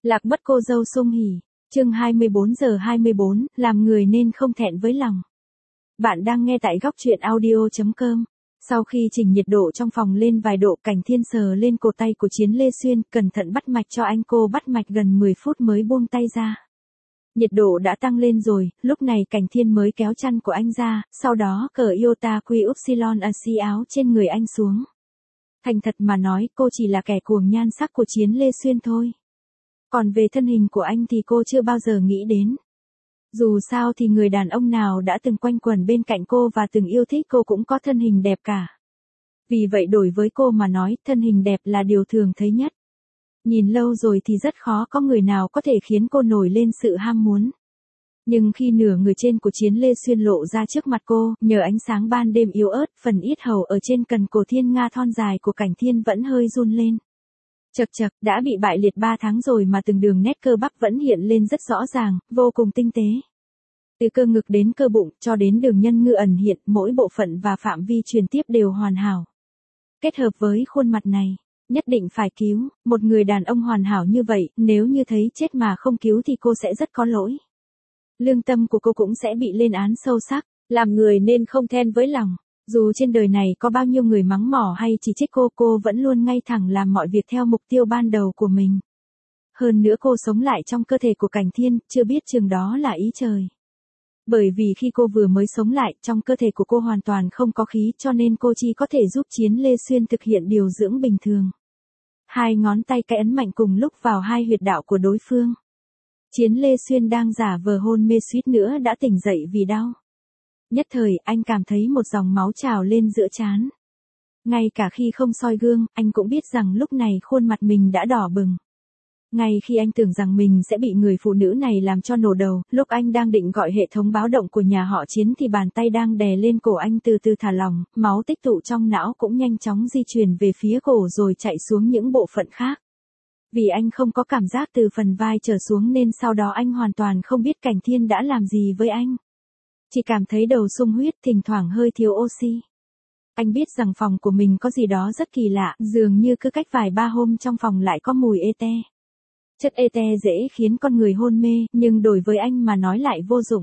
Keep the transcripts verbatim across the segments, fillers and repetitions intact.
Lạc mất cô dâu Sung Hỉ. Chương hai mươi bốn giờ hai mươi bốn, làm người nên không thẹn với lòng. Bạn đang nghe tại góc truyện audio chấm com. Sau khi chỉnh nhiệt độ trong phòng lên vài độ, Cảnh Thiên sờ lên cổ tay của Chiến Lê Xuyên, cẩn thận bắt mạch cho anh. Cô bắt mạch gần mười phút mới buông tay ra. Nhiệt độ đã tăng lên rồi, lúc này Cảnh Thiên mới kéo chăn của anh ra, sau đó cởi iota quy upsilon axi áo trên người anh xuống. Thành thật mà nói, cô chỉ là kẻ cuồng nhan sắc của Chiến Lê Xuyên thôi. Còn về thân hình của anh thì cô chưa bao giờ nghĩ đến. Dù sao thì người đàn ông nào đã từng quanh quẩn bên cạnh cô và từng yêu thích cô cũng có thân hình đẹp cả. Vì vậy đối với cô mà nói, thân hình đẹp là điều thường thấy nhất. Nhìn lâu rồi thì rất khó có người nào có thể khiến cô nổi lên sự ham muốn. Nhưng khi nửa người trên của Chiến Lê Xuyên lộ ra trước mặt cô, nhờ ánh sáng ban đêm yếu ớt, phần yết hầu ở trên cần cổ thiên nga thon dài của Cảnh Thiên vẫn hơi run lên. Chật chật, đã bị bại liệt ba tháng rồi mà từng đường nét cơ bắp vẫn hiện lên rất rõ ràng, vô cùng tinh tế. Từ cơ ngực đến cơ bụng, cho đến đường nhân ngư ẩn hiện, mỗi bộ phận và phạm vi truyền tiếp đều hoàn hảo. Kết hợp với khuôn mặt này, nhất định phải cứu, một người đàn ông hoàn hảo như vậy, nếu như thấy chết mà không cứu thì cô sẽ rất có lỗi. Lương tâm của cô cũng sẽ bị lên án sâu sắc, làm người nên không thẹn với lòng. Dù trên đời này có bao nhiêu người mắng mỏ hay chỉ trích cô, cô vẫn luôn ngay thẳng làm mọi việc theo mục tiêu ban đầu của mình. Hơn nữa cô sống lại trong cơ thể của Cảnh Thiên, chưa biết chừng đó là ý trời. Bởi vì khi cô vừa mới sống lại, trong cơ thể của cô hoàn toàn không có khí, cho nên cô chỉ có thể giúp Chiến Lê Xuyên thực hiện điều dưỡng bình thường. Hai ngón tay cái ấn mạnh cùng lúc vào hai huyệt đạo của đối phương. Chiến Lê Xuyên đang giả vờ hôn mê suýt nữa đã tỉnh dậy vì đau. Nhất thời, anh cảm thấy một dòng máu trào lên giữa trán. Ngay cả khi không soi gương, anh cũng biết rằng lúc này khuôn mặt mình đã đỏ bừng. Ngay khi anh tưởng rằng mình sẽ bị người phụ nữ này làm cho nổ đầu, lúc anh đang định gọi hệ thống báo động của nhà họ Chiến thì bàn tay đang đè lên cổ anh từ từ thả lỏng, máu tích tụ trong não cũng nhanh chóng di chuyển về phía cổ rồi chạy xuống những bộ phận khác. Vì anh không có cảm giác từ phần vai trở xuống nên sau đó anh hoàn toàn không biết Cảnh Thiên đã làm gì với anh. Chỉ cảm thấy đầu sung huyết, thỉnh thoảng hơi thiếu oxy. Anh biết rằng phòng của mình có gì đó rất kỳ lạ, dường như cứ cách vài ba hôm trong phòng lại có mùi ete. Chất ete dễ khiến con người hôn mê, nhưng đối với anh mà nói lại vô dụng.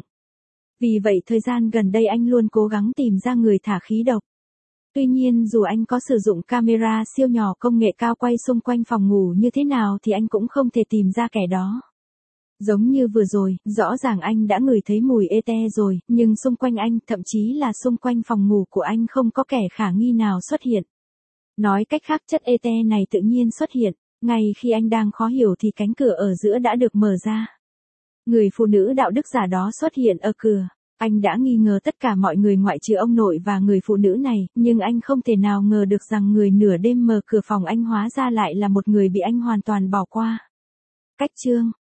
Vì vậy thời gian gần đây anh luôn cố gắng tìm ra người thả khí độc. Tuy nhiên dù anh có sử dụng camera siêu nhỏ công nghệ cao quay xung quanh phòng ngủ như thế nào thì anh cũng không thể tìm ra kẻ đó. Giống như vừa rồi, rõ ràng anh đã ngửi thấy mùi ete rồi, nhưng xung quanh anh, thậm chí là xung quanh phòng ngủ của anh không có kẻ khả nghi nào xuất hiện. Nói cách khác, chất ete này tự nhiên xuất hiện, ngay khi anh đang khó hiểu thì cánh cửa ở giữa đã được mở ra. Người phụ nữ đạo đức giả đó xuất hiện ở cửa. Anh đã nghi ngờ tất cả mọi người ngoại trừ ông nội và người phụ nữ này, nhưng anh không thể nào ngờ được rằng người nửa đêm mở cửa phòng anh hóa ra lại là một người bị anh hoàn toàn bỏ qua. Cách chương